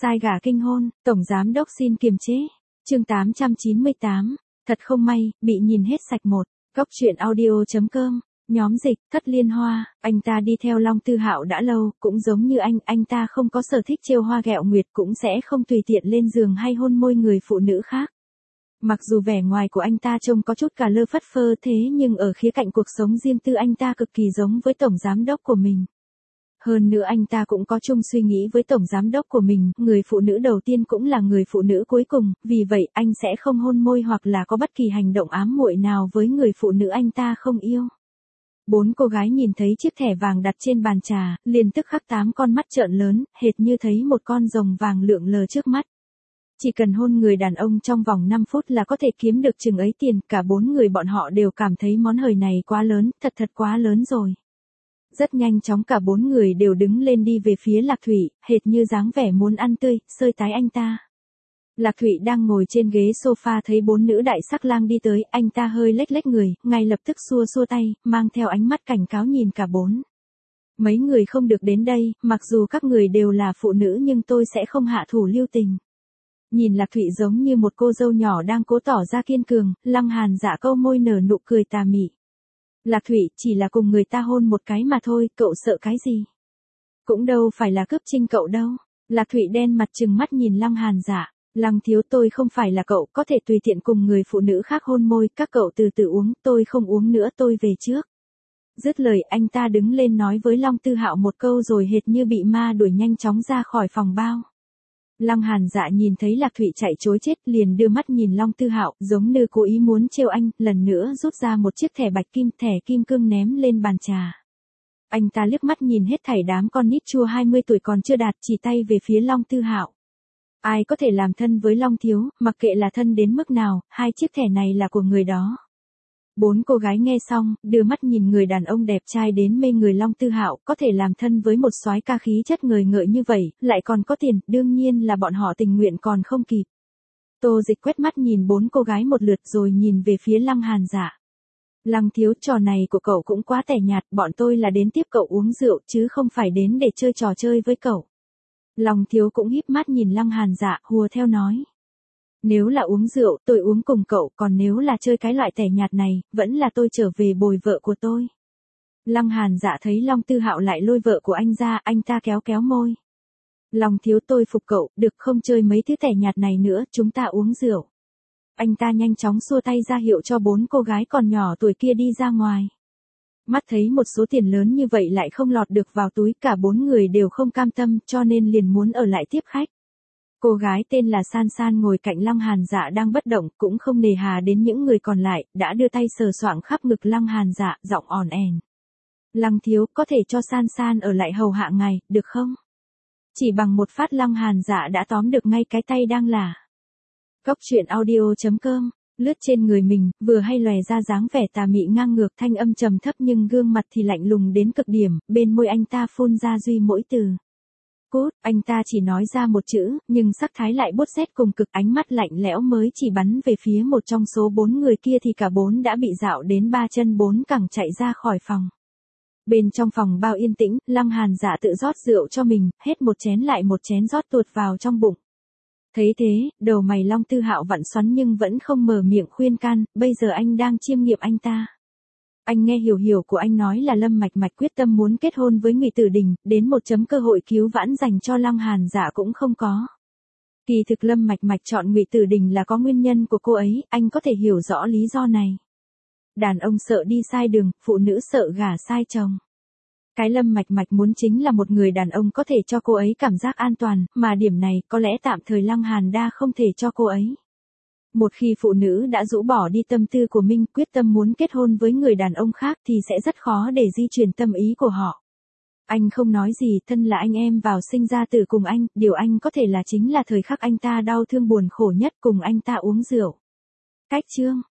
Sai gà kinh hôn, Tổng Giám Đốc xin kiềm chế. Chương 898. Thật không may, bị nhìn hết sạch một. Góc truyện audio.com. Nhóm dịch, Thất Liên Hoa, anh ta đi theo Long Tư Hạo đã lâu, cũng giống như anh ta không có sở thích trêu hoa ghẹo nguyệt, cũng sẽ không tùy tiện lên giường hay hôn môi người phụ nữ khác. Mặc dù vẻ ngoài của anh ta trông có chút cà lơ phất phơ thế nhưng ở khía cạnh cuộc sống riêng tư anh ta cực kỳ giống với tổng giám đốc của mình. Hơn nữa anh ta cũng có chung suy nghĩ với tổng giám đốc của mình, người phụ nữ đầu tiên cũng là người phụ nữ cuối cùng, vì vậy anh sẽ không hôn môi hoặc là có bất kỳ hành động ám muội nào với người phụ nữ anh ta không yêu. 4 cô gái nhìn thấy chiếc thẻ vàng đặt trên bàn trà, liền tức khắc 8 con mắt trợn lớn, hệt như thấy một con rồng vàng lượn lờ trước mắt. Chỉ cần hôn người đàn ông trong vòng 5 phút là có thể kiếm được chừng ấy tiền, cả 4 người bọn họ đều cảm thấy món hời này quá lớn, thật quá lớn rồi. Rất nhanh chóng cả 4 người đều đứng lên đi về phía Lạc Thụy, hệt như dáng vẻ muốn ăn tươi, xơi tái anh ta. Lạc Thụy đang ngồi trên ghế sofa thấy 4 nữ đại sắc lang đi tới, anh ta hơi lếch lếch người, ngay lập tức xua xua tay, mang theo ánh mắt cảnh cáo nhìn cả 4. Mấy người không được đến đây, mặc dù các người đều là phụ nữ nhưng tôi sẽ không hạ thủ lưu tình. Nhìn Lạc Thụy giống như một cô dâu nhỏ đang cố tỏ ra kiên cường, Lăng Hàn Dạ câu môi nở nụ cười tà mị. Lạc Thụy, chỉ là cùng người ta hôn một cái mà thôi, cậu sợ cái gì? Cũng đâu phải là cướp trinh cậu đâu. Lạc Thụy đen mặt trừng mắt nhìn Lăng Hàn Dạ. Lăng thiếu, tôi không phải là cậu, có thể tùy tiện cùng người phụ nữ khác hôn môi, các cậu từ từ uống, tôi không uống nữa, tôi về trước. Dứt lời anh ta đứng lên nói với Long Tư Hạo một câu rồi hệt như bị ma đuổi nhanh chóng ra khỏi phòng bao. Lăng Hàn Dạ nhìn thấy Lạc Thụy chạy trối chết liền đưa mắt nhìn Long Tư Hạo, giống như cố ý muốn trêu anh, lần nữa rút ra một chiếc thẻ bạch kim, thẻ kim cương ném lên bàn trà. Anh ta liếc mắt nhìn hết thảy đám con nít chua 20 tuổi còn chưa đạt, chỉ tay về phía Long Tư Hạo. Ai có thể làm thân với Long thiếu, mặc kệ là thân đến mức nào, 2 chiếc thẻ này là của người đó. 4 cô gái nghe xong, đưa mắt nhìn người đàn ông đẹp trai đến mê người Long Tư Hạo, có thể làm thân với một soái ca khí chất ngời ngợi như vậy, lại còn có tiền, đương nhiên là bọn họ tình nguyện còn không kịp. Tô Dịch quét mắt nhìn 4 cô gái một lượt rồi nhìn về phía Lăng Hàn Dạ. Lăng thiếu, trò này của cậu cũng quá tẻ nhạt, bọn tôi là đến tiếp cậu uống rượu chứ không phải đến để chơi trò chơi với cậu. Long thiếu cũng híp mắt nhìn Lăng Hàn Dạ, hùa theo nói. Nếu là uống rượu, tôi uống cùng cậu, còn nếu là chơi cái loại tẻ nhạt này, vẫn là tôi trở về bồi vợ của tôi. Lăng Hàn Dạ thấy Long Tư Hạo lại lôi vợ của anh ra, anh ta kéo kéo môi. Long thiếu, tôi phục cậu, được không chơi mấy thứ tẻ nhạt này nữa, chúng ta uống rượu. Anh ta nhanh chóng xua tay ra hiệu cho 4 cô gái còn nhỏ tuổi kia đi ra ngoài. Mắt thấy một số tiền lớn như vậy lại không lọt được vào túi, cả 4 người đều không cam tâm cho nên liền muốn ở lại tiếp khách. Cô gái tên là San San ngồi cạnh Lăng Hàn Dạ đang bất động, cũng không nề hà đến những người còn lại, đã đưa tay sờ soạng khắp ngực Lăng Hàn Dạ, giọng ỏn ẻn. Lăng thiếu, có thể cho San San ở lại hầu hạ ngài, được không? Chỉ bằng một phát Lăng Hàn Dạ đã tóm được ngay cái tay đang là. Góc truyện audio.com. Lướt trên người mình, vừa hay lòe ra dáng vẻ tà mị ngang ngược, thanh âm trầm thấp nhưng gương mặt thì lạnh lùng đến cực điểm, bên môi anh ta phun ra duy mỗi từ. Cút, anh ta chỉ nói ra một chữ, nhưng sắc thái lại bút rét cùng cực, ánh mắt lạnh lẽo mới chỉ bắn về phía một trong số 4 người kia thì cả 4 đã bị dạo đến 3 chân 4 cẳng chạy ra khỏi phòng. Bên trong phòng bao yên tĩnh, Lăng Hàn Dạ tự rót rượu cho mình, hết một chén lại một chén rót tuột vào trong bụng. Thấy thế, đầu mày Long Tư Hạo vặn xoắn nhưng vẫn không mở miệng khuyên can, bây giờ anh đang chiêm nghiệm anh ta. Anh nghe hiểu của anh nói là Lâm Mạch Mạch quyết tâm muốn kết hôn với Ngụy Tử Đình, đến một chấm cơ hội cứu vãn dành cho Lăng Hàn Dạ cũng không có. Kỳ thực Lâm Mạch Mạch chọn Ngụy Tử Đình là có nguyên nhân của cô ấy, anh có thể hiểu rõ lý do này. Đàn ông sợ đi sai đường, phụ nữ sợ gả sai chồng. Cái Lâm Mạch Mạch muốn chính là một người đàn ông có thể cho cô ấy cảm giác an toàn, mà điểm này có lẽ tạm thời Lăng Hàn Đa không thể cho cô ấy. Một khi phụ nữ đã rũ bỏ đi tâm tư của mình, quyết tâm muốn kết hôn với người đàn ông khác thì sẽ rất khó để di chuyển tâm ý của họ. Anh không nói gì, thân là anh em vào sinh ra tử cùng anh, điều anh có thể là chính là thời khắc anh ta đau thương buồn khổ nhất cùng anh ta uống rượu. Cách chương